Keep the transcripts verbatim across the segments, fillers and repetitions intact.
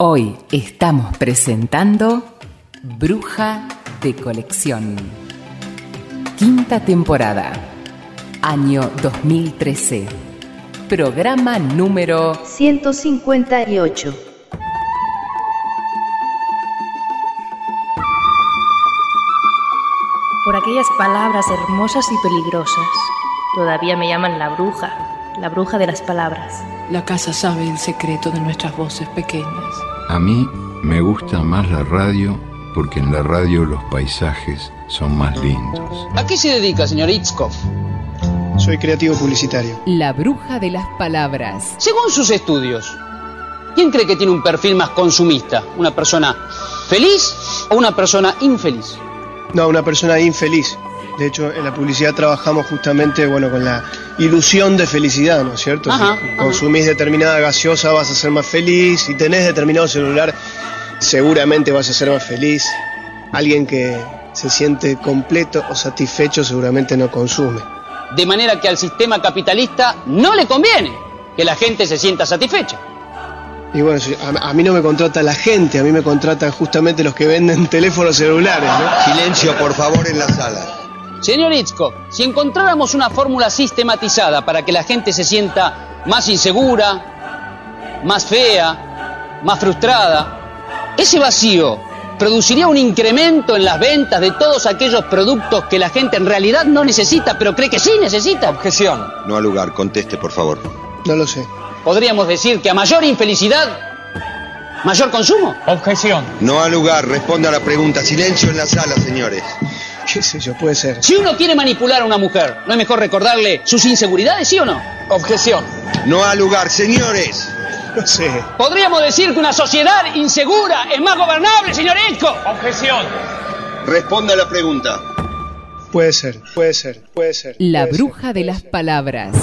Hoy estamos presentando Bruja de Colección. Quinta temporada, año dos mil trece. Programa número ciento cincuenta y ocho. Por aquellas palabras hermosas y peligrosas, todavía me llaman la bruja, la bruja de las palabras. La casa sabe el secreto de nuestras voces pequeñas. A mí me gusta más la radio porque en la radio los paisajes son más lindos. ¿A qué se dedica, señor Itzkov? Soy creativo publicitario. La bruja de las palabras. Según sus estudios, ¿quién cree que tiene un perfil más consumista? ¿Una persona feliz o una persona infeliz? No, una persona infeliz. De hecho, en la publicidad trabajamos justamente, bueno, con la ilusión de felicidad, ¿no es cierto? Ajá, si ajá. consumís determinada gaseosa vas a ser más feliz. Si tenés determinado celular, seguramente vas a ser más feliz. Alguien que se siente completo o satisfecho seguramente no consume. De manera que al sistema capitalista no le conviene que la gente se sienta satisfecha. Y bueno, a, a mí no me contrata la gente, a mí me contratan justamente los que venden teléfonos celulares, ¿no? Silencio, por favor, en la sala. Señor Itzkov, si encontráramos una fórmula sistematizada para que la gente se sienta más insegura, más fea, más frustrada, ese vacío produciría un incremento en las ventas de todos aquellos productos que la gente en realidad no necesita, pero cree que sí necesita. Objeción. No al lugar, conteste, por favor. No lo sé. Podríamos decir que a mayor infelicidad, mayor consumo. Objeción. No al lugar, responda a la pregunta. Silencio en la sala, señores. ¿Qué sé yo? Puede ser. Si uno quiere manipular a una mujer, ¿no es mejor recordarle sus inseguridades, sí o no? Objeción. No al lugar, señores. No sé. Podríamos decir que una sociedad insegura es más gobernable, señor Itzkov. Objeción. Responda a la pregunta. Puede ser, puede ser, puede ser. La puede bruja ser, de las ser. palabras.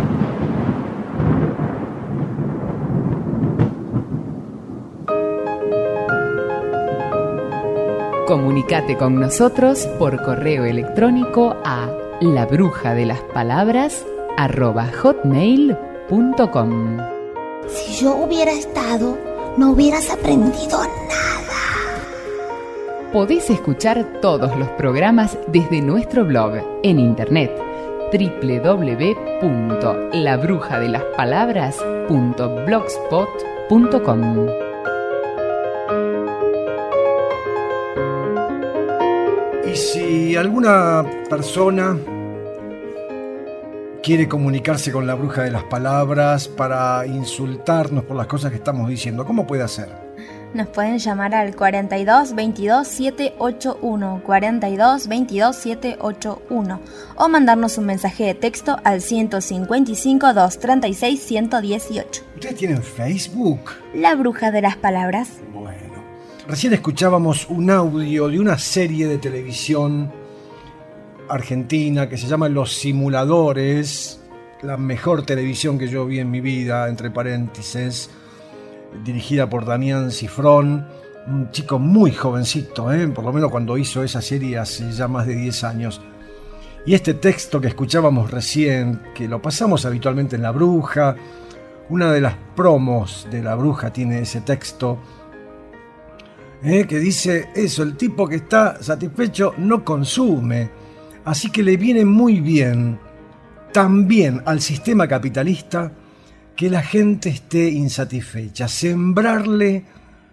Comunicate con nosotros por correo electrónico a labrujadelaspalabras arroba hotmail punto com. Si yo hubiera estado, no hubieras aprendido nada. Podés escuchar todos los programas desde nuestro blog en internet doble u doble u doble u punto labrujadelaspalabras punto blogspot punto com. Y si alguna persona quiere comunicarse con la bruja de las palabras para insultarnos por las cosas que estamos diciendo, ¿cómo puede hacer? Nos pueden llamar al cuarenta y dos veintidós setecientos ochenta y uno, cuarenta y dos veintidós setecientos ochenta y uno o mandarnos un mensaje de texto al ciento cincuenta y cinco, doscientos treinta y seis, ciento dieciocho. ¿Ustedes tienen Facebook? La bruja de las palabras. Bueno, recién escuchábamos un audio de una serie de televisión argentina que se llama Los Simuladores, la mejor televisión que yo vi en mi vida, entre paréntesis, dirigida por Damián Cifrón, un chico muy jovencito, ¿eh? Por lo menos cuando hizo esa serie hace ya más de diez años. Y este texto que escuchábamos recién, que lo pasamos habitualmente en La Bruja, una de las promos de La Bruja tiene ese texto, ¿eh? Que dice eso: el tipo que está satisfecho no consume. Así que le viene muy bien también al sistema capitalista que la gente esté insatisfecha, sembrarle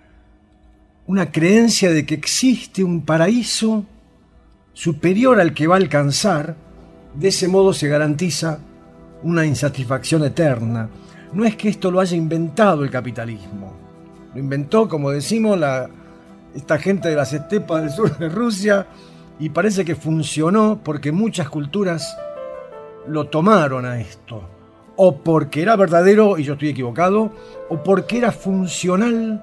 una creencia de que existe un paraíso superior al que va a alcanzar. De ese modo se garantiza una insatisfacción eterna. No es que esto lo haya inventado el capitalismo, lo inventó, como decimos, la, esta gente de las estepas del sur de Rusia, y parece que funcionó porque muchas culturas lo tomaron a esto, o porque era verdadero y yo estoy equivocado, o porque era funcional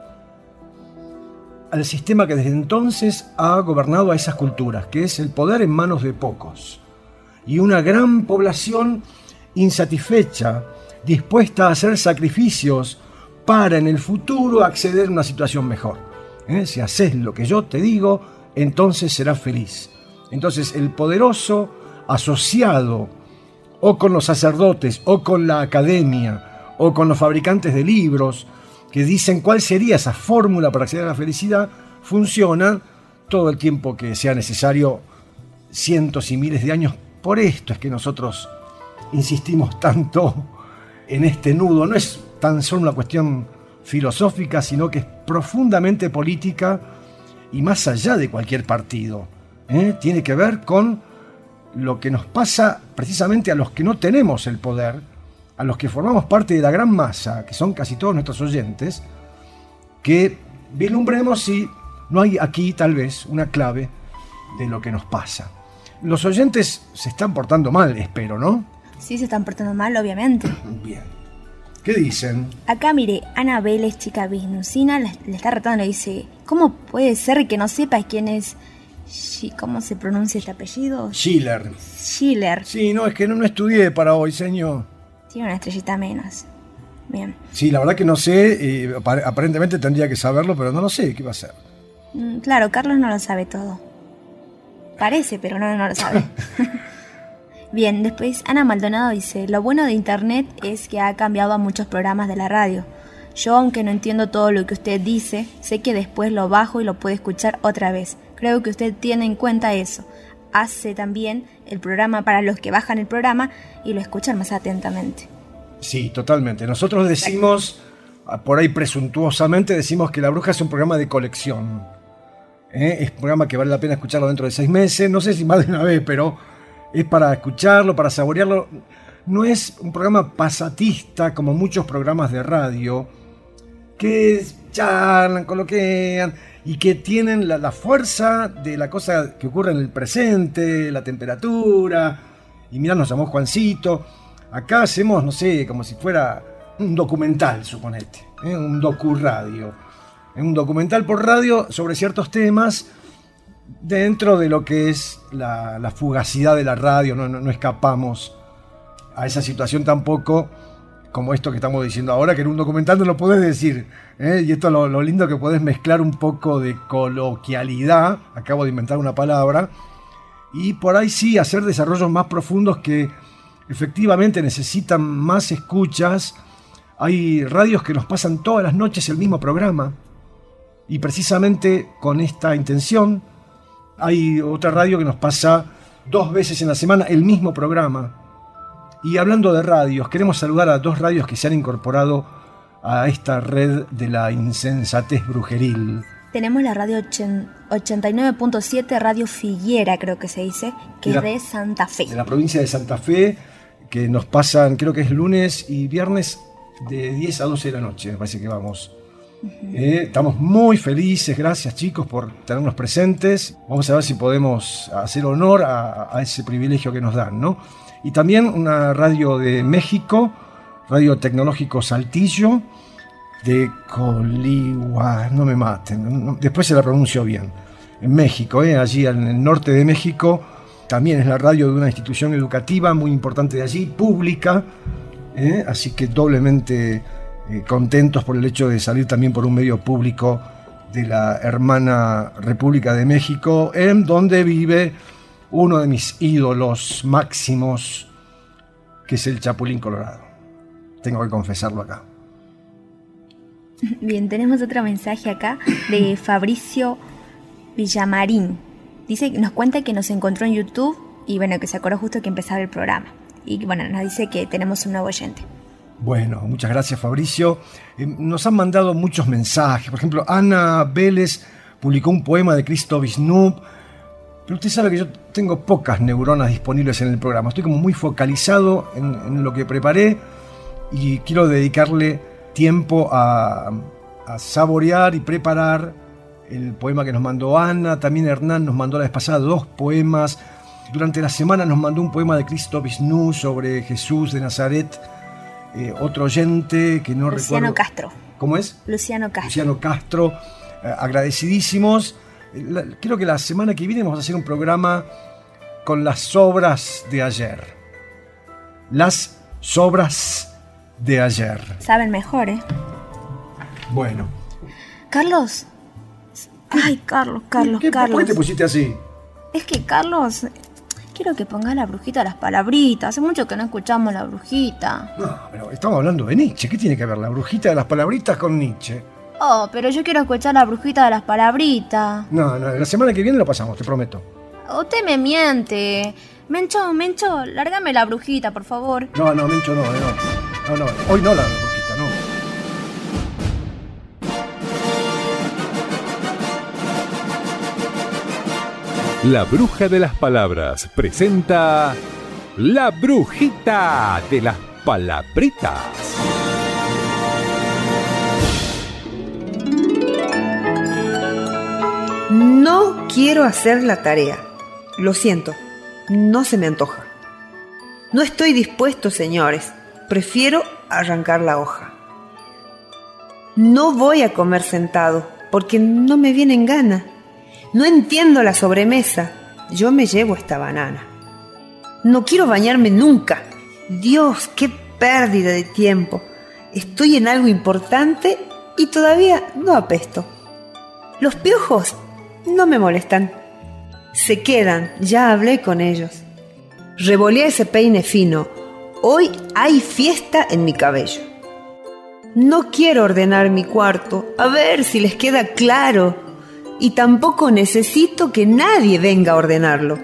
al sistema que desde entonces ha gobernado a esas culturas, que es el poder en manos de pocos, y una gran población insatisfecha, dispuesta a hacer sacrificios para en el futuro acceder a una situación mejor. ¿Eh? Si haces lo que yo te digo, entonces serás feliz. Entonces el poderoso, asociado o con los sacerdotes, o con la academia, o con los fabricantes de libros, que dicen cuál sería esa fórmula para acceder a la felicidad, funcionan todo el tiempo que sea necesario, cientos y miles de años. Por esto es que nosotros insistimos tanto en este nudo. No es tan solo una cuestión filosófica, sino que es profundamente política y más allá de cualquier partido. ¿eh? Tiene que ver con lo que nos pasa precisamente a los que no tenemos el poder, a los que formamos parte de la gran masa, que son casi todos nuestros oyentes, que vislumbremos si no hay aquí tal vez una clave de lo que nos pasa. Los oyentes se están portando mal, espero, ¿no? Sí, se están portando mal, obviamente. Bien. ¿Qué dicen? Acá, mire, Ana Vélez, chica bisnusina, le, le está retando, le dice, ¿cómo puede ser que no sepas quién es? ¿Cómo se pronuncia este apellido? Schiller. Schiller. Sí, no, es que no, no estudié para hoy, señor. Tiene una estrellita menos. Bien. Sí, la verdad que no sé, eh, aparentemente tendría que saberlo, pero no lo sé, ¿qué va a ser? Mm, claro, Carlos no lo sabe todo. Parece, pero no, no lo sabe. Bien, después Ana Maldonado dice, lo bueno de internet es que ha cambiado a muchos programas de la radio. Yo, aunque no entiendo todo lo que usted dice, sé que después lo bajo y lo puedo escuchar otra vez. Creo que usted tiene en cuenta eso. Hace también el programa para los que bajan el programa y lo escuchan más atentamente. Sí, totalmente. Nosotros decimos, por ahí presuntuosamente, decimos que La Bruja es un programa de colección. ¿Eh? Es un programa que vale la pena escucharlo dentro de seis meses. No sé si más de una vez, pero es para escucharlo, para saborearlo. No es un programa pasatista como muchos programas de radio que charlan, coloquean y que tienen la, la fuerza de la cosa que ocurre en el presente, la temperatura. Y mirá, nos llamó Juancito. Acá hacemos, no sé, como si fuera un documental, suponete, ¿eh? un docuradio. Un documental por radio sobre ciertos temas dentro de lo que es la, la fugacidad de la radio. No, no, no escapamos a esa situación tampoco como esto que estamos diciendo ahora, que en un documental no lo podés decir. ¿eh? Y esto es lo, lo lindo, que podés mezclar un poco de coloquialidad, acabo de inventar una palabra, y por ahí sí hacer desarrollos más profundos que efectivamente necesitan más escuchas. Hay radios que nos pasan todas las noches el mismo programa, y precisamente con esta intención. Hay otra radio que nos pasa dos veces en la semana el mismo programa. Y hablando de radios, queremos saludar a dos radios que se han incorporado a esta red de la insensatez brujeril. Tenemos la radio ochenta y nueve punto siete, Radio Figuera, creo que se dice, que de es la, de Santa Fe. De la provincia de Santa Fe, que nos pasan, creo que es lunes y viernes, de diez a doce de la noche, me parece que vamos. Uh-huh. Eh, estamos muy felices, gracias chicos por tenernos presentes. Vamos a ver si podemos hacer honor a, a ese privilegio que nos dan, ¿no? Y también una radio de México, Radio Tecnológico Saltillo, de Coligua, no me maten, no, después se la pronuncio bien, en México, eh, allí en el norte de México. También es la radio de una institución educativa muy importante de allí, pública, eh, así que doblemente eh, contentos por el hecho de salir también por un medio público de la hermana República de México, en donde vive uno de mis ídolos máximos, que es el Chapulín Colorado. Tengo que confesarlo acá. Bien, tenemos otro mensaje acá de Fabricio Villamarín. Dice, nos cuenta que nos encontró en YouTube y bueno, que se acordó justo que empezaba el programa. Y bueno, nos dice que tenemos un nuevo oyente. Bueno, muchas gracias Fabricio. Eh, nos han mandado muchos mensajes. Por ejemplo, Ana Vélez publicó un poema de Cristo Vishnu. Pero usted sabe que yo tengo pocas neuronas disponibles en el programa. Estoy como muy focalizado en, en lo que preparé y quiero dedicarle tiempo a, a saborear y preparar el poema que nos mandó Ana. También Hernán nos mandó la vez pasada dos poemas. Durante la semana nos mandó un poema de Cristo Vishnu sobre Jesús de Nazaret. Eh, otro oyente que no Luciano recuerdo. Castro. ¿Cómo es? Luciano Castro. Luciano Castro. Eh, agradecidísimos. La, creo que la semana que viene vamos a hacer un programa con las obras de ayer. Las obras de ayer. Saben mejor, ¿eh? Bueno. Carlos. Ay, Carlos, Carlos, ¿Qué, Carlos. ¿Por qué te pusiste así? Es que, Carlos, quiero quiero que pongas la brujita de las palabritas. Hace mucho que no escuchamos la brujita. No, pero estamos hablando de Nietzsche. ¿Qué tiene que ver la brujita de las palabritas con Nietzsche? Oh, pero yo quiero escuchar la brujita de las palabritas. No, no, la semana que viene lo pasamos, te prometo. Usted me miente. Mencho, Mencho, lárgame la brujita, por favor. No, no, Mencho, no, no. No, no, hoy no la brujita, no. La Bruja de las Palabras presenta La Brujita de las Palabritas. No quiero hacer la tarea. Lo siento, no se me antoja. No estoy dispuesto, señores. Prefiero arrancar la hoja. No voy a comer sentado porque no me viene en gana. No entiendo la sobremesa. Yo me llevo esta banana. No quiero bañarme nunca. Dios, qué pérdida de tiempo. Estoy en algo importante y todavía no apesto. Los piojos no me molestan. Se quedan, ya hablé con ellos. Revoleé ese peine fino. Hoy hay fiesta en mi cabello. No quiero ordenar mi cuarto, a ver si les queda claro. Y tampoco necesito que nadie venga a ordenarlo.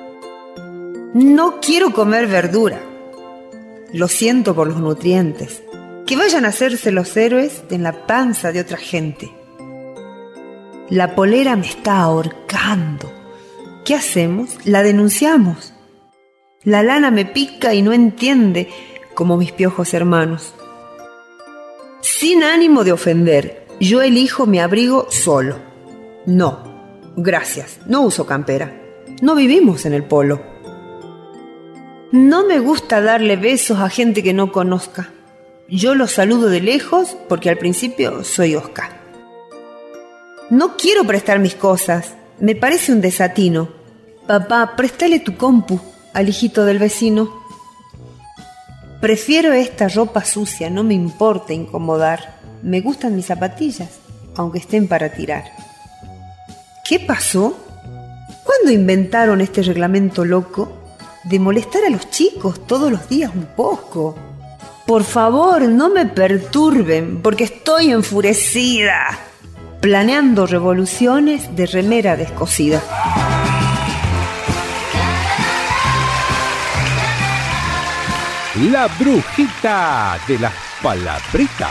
No quiero comer verdura. Lo siento por los nutrientes. Que vayan a hacerse los héroes en la panza de otra gente. La polera me está ahorcando. ¿Qué hacemos? La denunciamos. La lana me pica y no entiende, como mis piojos hermanos. Sin ánimo de ofender, yo elijo mi abrigo solo. No, gracias, no uso campera. No vivimos en el polo. No me gusta darle besos a gente que no conozca. Yo los saludo de lejos porque al principio soy Oscar. No quiero prestar mis cosas, me parece un desatino. Papá, préstale tu compu al hijito del vecino. Prefiero esta ropa sucia, no me importa incomodar. Me gustan mis zapatillas, aunque estén para tirar. ¿Qué pasó? ¿Cuándo inventaron este reglamento loco de molestar a los chicos todos los días un poco? Por favor, no me perturben, porque estoy enfurecida, planeando revoluciones de remera descosida. La Brujita de las Palabritas.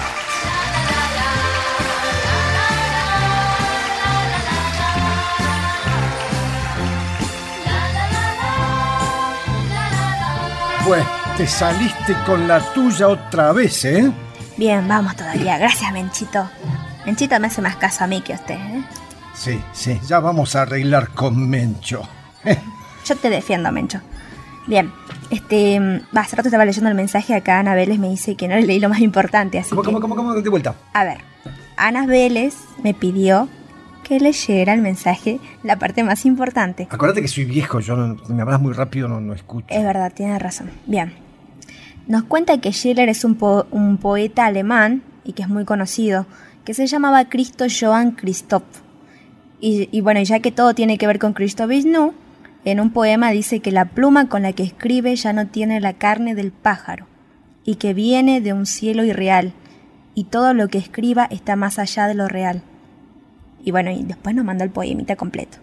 Pues te saliste con la tuya otra vez, ¿eh? Bien, vamos todavía. Gracias, Menchito. Menchito me hace más caso a mí que a usted, ¿eh? Sí, sí, ya vamos a arreglar con Mencho. Yo te defiendo, Mencho. Bien, este... Va, hace rato estaba leyendo el mensaje acá. Ana Vélez me dice que no le leí lo más importante, así ¿Cómo, que... cómo, cómo, cómo? De vuelta. A ver, Ana Vélez me pidió que leyera el mensaje, la parte más importante. Acuérdate que soy viejo, yo no, me hablas muy rápido, no, no escucho. Es verdad, tienes razón. Bien. Nos cuenta que Schiller es un, po- un poeta alemán y que es muy conocido, que se llamaba Christo Johann Christoph. Y, y bueno, ya que todo tiene que ver con Cristo Vishnu, en un poema dice que la pluma con la que escribe ya no tiene la carne del pájaro y que viene de un cielo irreal y todo lo que escriba está más allá de lo real. Y bueno, y después nos mandó el poemita completo.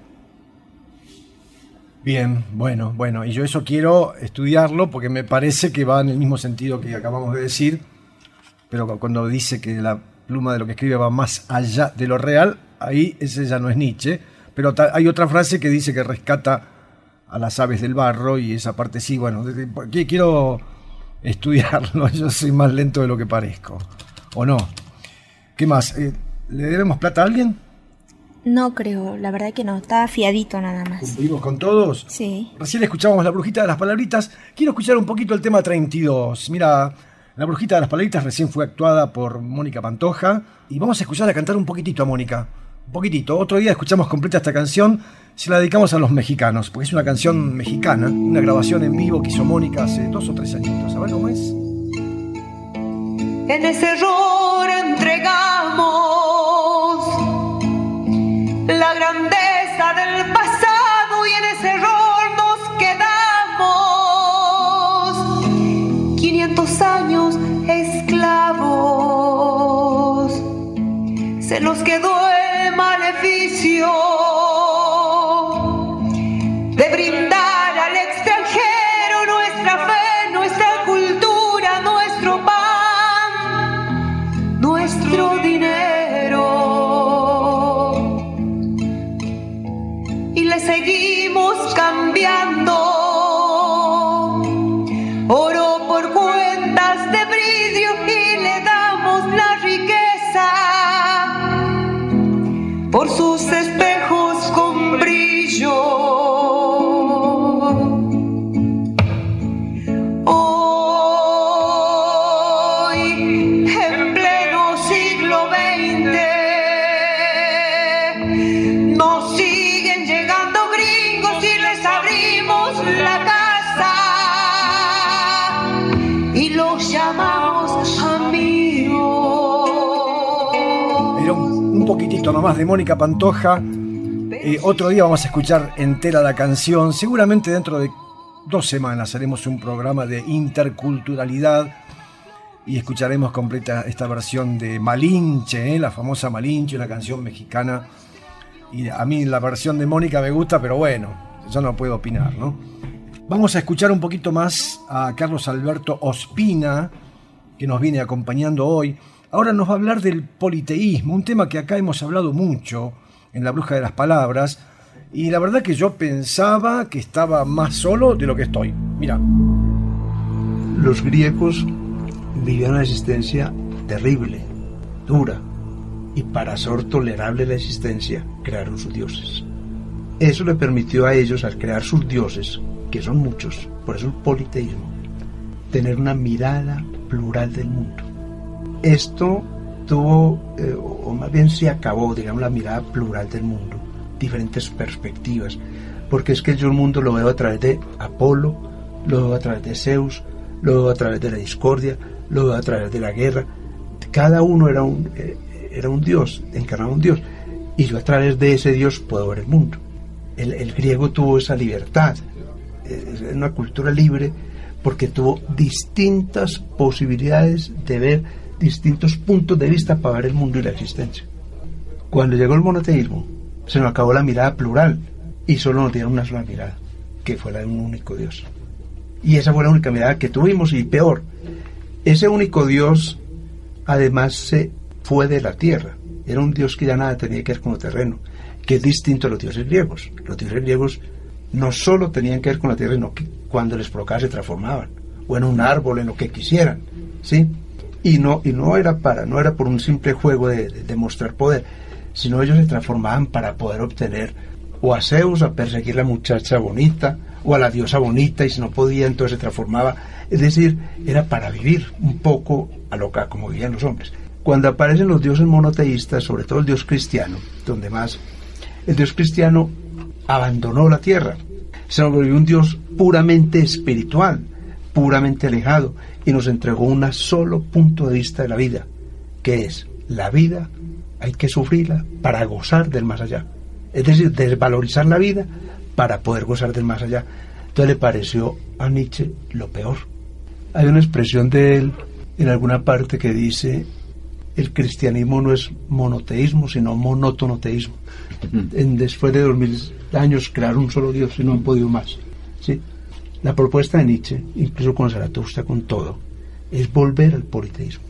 Bien, bueno, bueno, y yo eso quiero estudiarlo porque me parece que va en el mismo sentido que acabamos de decir, pero cuando dice que la pluma de lo que escribe va más allá de lo real, ahí ese ya no es Nietzsche, pero ta- hay otra frase que dice que rescata a las aves del barro y esa parte sí, bueno, de- de- quiero estudiarlo, yo soy más lento de lo que parezco, ¿o no? ¿Qué más? Eh, ¿Le debemos plata a alguien? No creo, la verdad que no, está afiadito nada más. ¿Cumplimos con todos? Sí. Recién escuchábamos La Brujita de las Palabritas. Quiero escuchar un poquito el tema treinta y dos. Mira, La Brujita de las Palabritas recién fue actuada por Mónica Pantoja. Y vamos a escucharla cantar un poquitito a Mónica. Un poquitito. Otro día escuchamos completa esta canción. Se la dedicamos a los mexicanos, porque es una canción mexicana. Una grabación en vivo que hizo Mónica hace dos o tres añitos. A ver cómo es. En ese error entregamos la grandeza del pasado y en ese error nos quedamos. se nos quedó el maleficio de brindar al extranjero nuestra fe, nuestra cultura, nuestro pan, nuestro dinero. Y le seguimos cambiando oro por cuentas de brillo y le damos la riqueza por sus espejos con brillo. Hoy, en pleno siglo veinte, nos siguen llegando gringos y les abrimos la casa y los llamamos amigos. Pero un poquitito nomás de Mónica Pantoja. Eh, otro día vamos a escuchar entera la canción. Seguramente dentro de dos semanas haremos un programa de interculturalidad y escucharemos completa esta versión de Malinche, ¿eh? La famosa Malinche, una canción mexicana. Y a mí la versión de Mónica me gusta, pero bueno, yo no puedo opinar, ¿no? Vamos a escuchar un poquito más a Carlos Alberto Ospina, que nos viene acompañando hoy. Ahora nos va a hablar del politeísmo, un tema que acá hemos hablado mucho en La Bruja de las Palabras, y la verdad que yo pensaba que estaba más solo de lo que estoy. Mira. Los griegos vivían una existencia terrible, dura, y para hacer tolerable la existencia crearon sus dioses. Eso le permitió a ellos, al crear sus dioses, que son muchos, por eso el politeísmo, tener una mirada plural del mundo. Esto tuvo, eh, o más bien se acabó, digamos, la mirada plural del mundo, diferentes perspectivas, porque es que yo el mundo lo veo a través de Apolo, lo veo a través de Zeus, lo veo a través de la discordia, lo veo a través de la guerra. Cada uno era un, eh, era un dios, encarnaba un dios, y yo a través de ese dios puedo ver el mundo. El, el griego tuvo esa libertad, es una cultura libre, porque tuvo distintas posibilidades de ver distintos puntos de vista para ver el mundo y la existencia. Cuando llegó el monoteísmo, se nos acabó la mirada plural y solo nos dieron una sola mirada, que fue la de un único Dios. Y esa fue la única mirada que tuvimos, y peor, ese único Dios además se fue de la tierra. Era un Dios que ya nada tenía que ver con lo terreno, que es distinto a los dioses griegos. Los dioses griegos no solo tenían que ver con la tierra, sino que cuando les provocaba se transformaban, o en un árbol, en lo que quisieran, ¿sí? Y no, y no era para, no era por un simple juego de, de, de mostrar poder, sino ellos se transformaban para poder obtener o a Zeus a perseguir la muchacha bonita, o a la diosa bonita, y si no podía entonces se transformaba. Es decir, era para vivir un poco a loca como vivían los hombres. Cuando aparecen los dioses monoteístas, sobre todo el dios cristiano, donde más, el dios cristiano abandonó la tierra, se nos volvió un dios puramente espiritual, puramente alejado, y nos entregó un solo punto de vista de la vida, que es la vida hay que sufrirla para gozar del más allá. Es decir, desvalorizar la vida para poder gozar del más allá. Entonces le pareció a Nietzsche lo peor. Hay una expresión de él en alguna parte que dice: el cristianismo no es monoteísmo, sino monótonoteísmo. En, después de dos mil años crear un solo Dios y no han podido más. ¿Sí? La propuesta de Nietzsche, incluso con Zaratustra, con todo, es volver al politeísmo.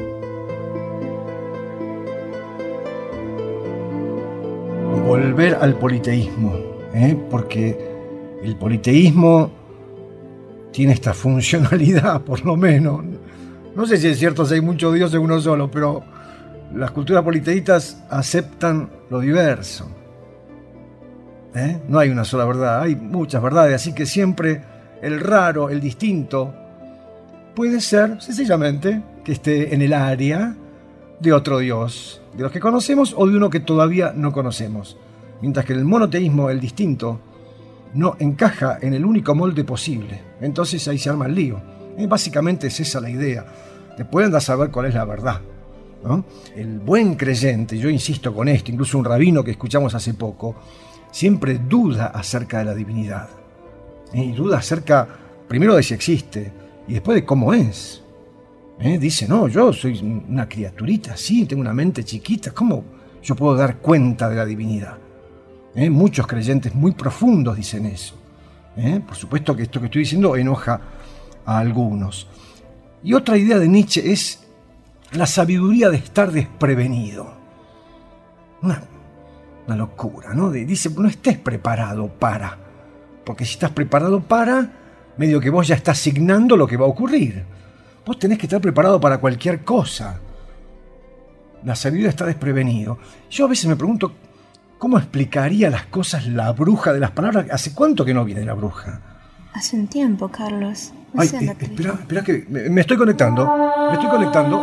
Volver al politeísmo, ¿eh? Porque el politeísmo tiene esta funcionalidad, por lo menos. No sé si es cierto si hay muchos dioses uno solo, pero las culturas politeístas aceptan lo diverso. ¿Eh? No hay una sola verdad, hay muchas verdades, así que siempre el raro, el distinto, puede ser sencillamente que esté en el área de otro dios, de los que conocemos o de uno que todavía no conocemos. Mientras que el monoteísmo, el distinto, no encaja en el único molde posible. Entonces ahí se arma el lío. Eh, básicamente es esa la idea. Después anda a saber cuál es la verdad, ¿no? El buen creyente, yo insisto con esto, incluso un rabino que escuchamos hace poco, siempre duda acerca de la divinidad. ¿Eh? Y duda acerca, primero, de si existe, y después de cómo es. ¿Eh? Dice, no, yo soy una criaturita, sí, tengo una mente chiquita, ¿cómo yo puedo dar cuenta de la divinidad? ¿Eh? Muchos creyentes muy profundos dicen eso. ¿Eh? Por supuesto que esto que estoy diciendo enoja a algunos. Y otra idea de Nietzsche es la sabiduría de estar desprevenido. Una, una locura, ¿no? Dice, no estés preparado para, porque si estás preparado para, medio que vos ya estás asignando lo que va a ocurrir. Vos tenés que estar preparado para cualquier cosa. La sabiduría está desprevenido. Yo a veces me pregunto, ¿cómo explicaría las cosas la bruja de las palabras? ¿Hace cuánto que no viene la bruja? Hace un tiempo, Carlos. No Ay, sé, eh, espera, espera que me, me estoy conectando. Me estoy conectando.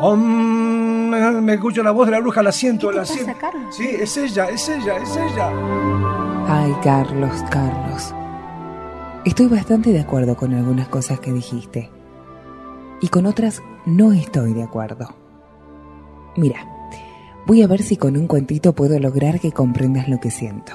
Om, me escucho la voz de la bruja, la siento, la siento. Carlos? Sí, es ella, es ella, es ella. Ay, Carlos, Carlos. Estoy bastante de acuerdo con algunas cosas que dijiste. Y con otras no estoy de acuerdo. Mira, voy a ver si con un cuentito puedo lograr que comprendas lo que siento.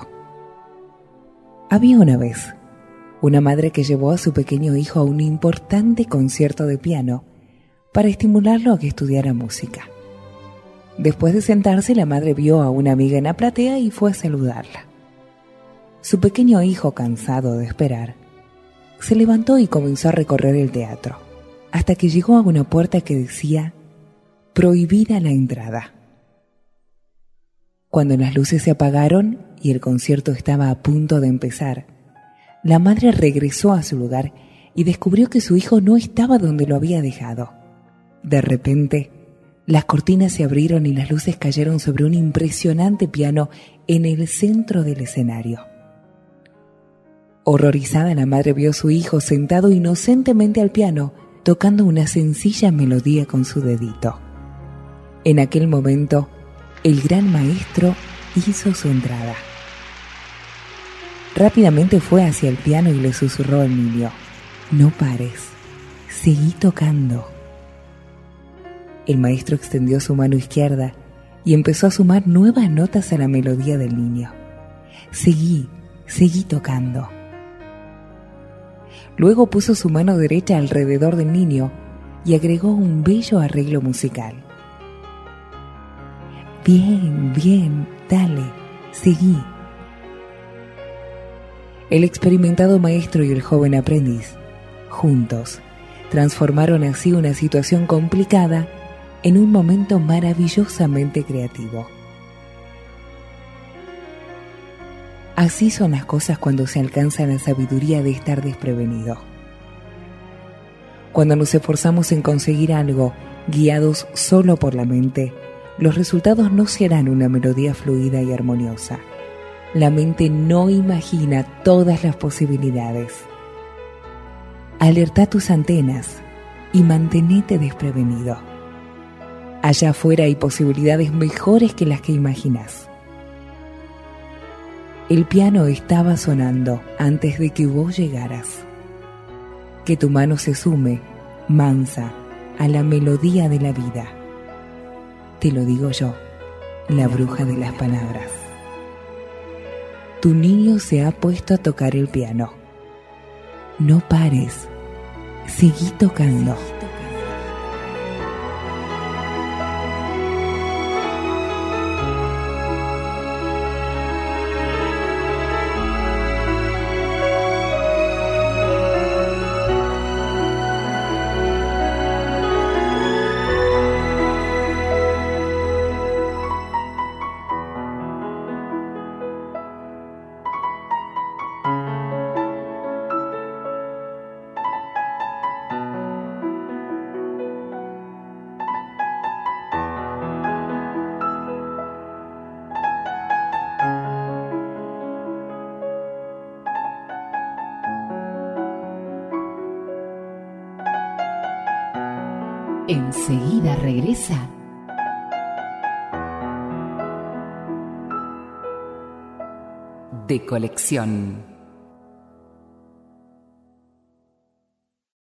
Había una vez una madre que llevó a su pequeño hijo a un importante concierto de piano para estimularlo a que estudiara música. Después de sentarse, la madre vio a una amiga en la platea y fue a saludarla. Su pequeño hijo, cansado de esperar, se levantó y comenzó a recorrer el teatro, hasta que llegó a una puerta que decía «Prohibida la entrada». Cuando las luces se apagaron y el concierto estaba a punto de empezar, la madre regresó a su lugar y descubrió que su hijo no estaba donde lo había dejado. De repente, las cortinas se abrieron y las luces cayeron sobre un impresionante piano en el centro del escenario. Horrorizada, la madre vio a su hijo sentado inocentemente al piano, tocando una sencilla melodía con su dedito. En aquel momento, el gran maestro hizo su entrada. Rápidamente fue hacia el piano y le susurró al niño: «No pares, seguí tocando». El maestro extendió su mano izquierda y empezó a sumar nuevas notas a la melodía del niño. «Seguí, seguí tocando». Luego puso su mano derecha alrededor del niño y agregó un bello arreglo musical. «Bien, bien, dale, seguí». El experimentado maestro y el joven aprendiz, juntos, transformaron así una situación complicada en un momento maravillosamente creativo. Así son las cosas cuando se alcanza la sabiduría de estar desprevenido. Cuando nos esforzamos en conseguir algo, guiados solo por la mente, los resultados no serán una melodía fluida y armoniosa. La mente no imagina todas las posibilidades. Alerta tus antenas y mantenete desprevenido. Allá afuera hay posibilidades mejores que las que imaginas. El piano estaba sonando antes de que vos llegaras. Que tu mano se sume, mansa, a la melodía de la vida. Te lo digo yo, la bruja de las palabras. Tu niño se ha puesto a tocar el piano. No pares, seguí tocando. Enseguida regresa De Colección.